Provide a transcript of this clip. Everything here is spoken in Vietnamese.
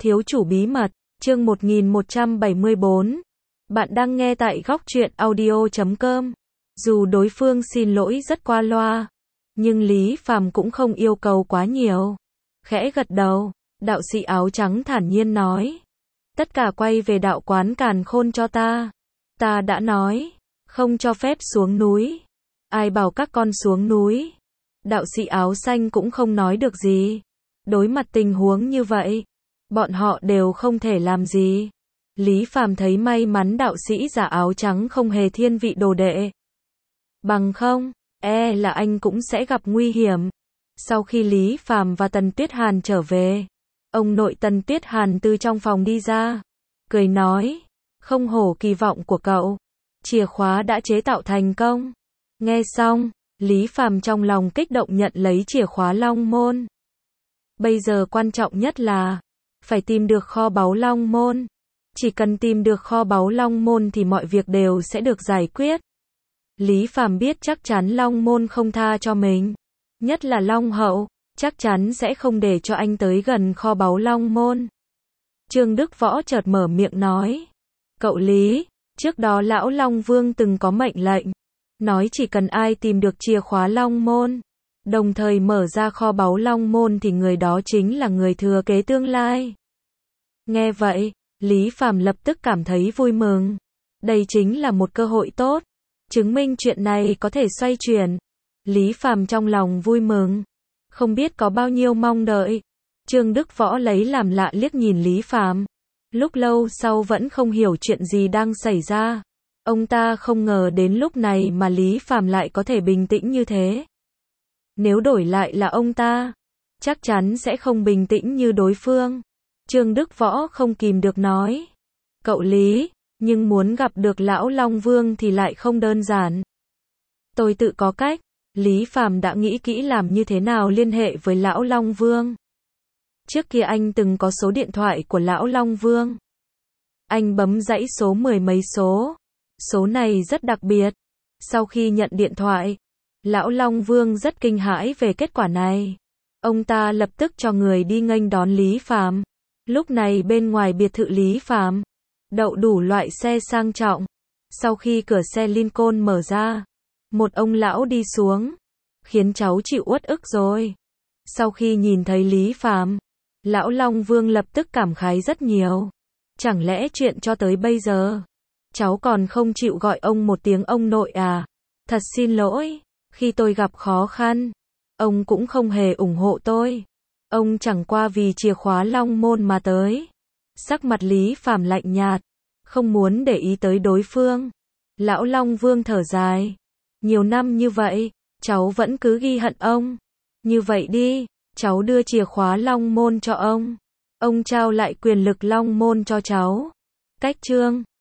Thiếu chủ bí mật, chương 1174. Bạn đang nghe tại Góc Truyện Audio.com. Dù đối phương xin lỗi rất qua loa, nhưng Lý Phàm cũng không yêu cầu quá nhiều. Khẽ gật đầu, đạo sĩ áo trắng thản nhiên nói. Tất cả quay về đạo quán Càn Khôn cho ta. Ta đã nói, không cho phép xuống núi. Ai bảo các con xuống núi? Đạo sĩ áo xanh cũng không nói được gì. Đối mặt tình huống như vậy, bọn họ đều không thể làm gì. Lý Phàm thấy may mắn đạo sĩ giả áo trắng không hề thiên vị đồ đệ. Bằng không, là anh cũng sẽ gặp nguy hiểm. Sau khi Lý Phàm và Tần Tuyết Hàn trở về, ông nội Tần Tuyết Hàn từ trong phòng đi ra, cười nói, không hổ kỳ vọng của cậu, chìa khóa đã chế tạo thành công. Nghe xong, Lý Phàm trong lòng kích động nhận lấy chìa khóa Long Môn. Bây giờ quan trọng nhất là phải tìm được kho báu Long Môn. Chỉ cần tìm được kho báu Long Môn thì mọi việc đều sẽ được giải quyết. Lý Phàm biết chắc chắn Long Môn không tha cho mình, nhất là Long Hậu, chắc chắn sẽ không để cho anh tới gần kho báu Long Môn. Trương Đức Võ chợt mở miệng nói, cậu Lý, trước đó lão Long Vương từng có mệnh lệnh, nói chỉ cần ai tìm được chìa khóa Long Môn, đồng thời mở ra kho báu Long Môn thì người đó chính là người thừa kế tương lai. Nghe vậy, Lý Phàm lập tức cảm thấy vui mừng. Đây chính là một cơ hội tốt, chứng minh chuyện này có thể xoay chuyển. Lý Phàm trong lòng vui mừng, không biết có bao nhiêu mong đợi. Trương Đức Võ lấy làm lạ liếc nhìn Lý Phàm, lúc lâu sau vẫn không hiểu chuyện gì đang xảy ra. Ông ta không ngờ đến lúc này mà Lý Phàm lại có thể bình tĩnh như thế. Nếu đổi lại là ông ta, chắc chắn sẽ không bình tĩnh như đối phương. Trương Đức Võ không kìm được nói, cậu Lý, nhưng muốn gặp được lão Long Vương thì lại không đơn giản. Tôi tự có cách. Lý Phàm đã nghĩ kỹ làm như thế nào liên hệ với lão Long Vương. Trước kia anh từng có số điện thoại của lão Long Vương. Anh bấm dãy số mười mấy số. Số này rất đặc biệt. Sau khi nhận điện thoại, lão Long Vương rất kinh hãi về kết quả này. Ông ta lập tức cho người đi nghênh đón Lý Phàm. Lúc này bên ngoài biệt thự Lý Phàm đậu đủ loại xe sang trọng. Sau khi cửa xe Lincoln mở ra, một ông lão đi xuống, khiến cháu chịu uất ức rồi. Sau khi nhìn thấy Lý Phàm, lão Long Vương lập tức cảm khái rất nhiều. Chẳng lẽ chuyện cho tới bây giờ, cháu còn không chịu gọi ông một tiếng ông nội à? Thật xin lỗi, khi tôi gặp khó khăn, ông cũng không hề ủng hộ tôi. Ông chẳng qua vì chìa khóa Long Môn mà tới. Sắc mặt Lý Phàm lạnh nhạt, không muốn để ý tới đối phương. Lão Long Vương thở dài, nhiều năm như vậy, cháu vẫn cứ ghi hận ông. Như vậy đi, cháu đưa chìa khóa Long Môn cho ông trao lại quyền lực Long Môn cho cháu. Cách chương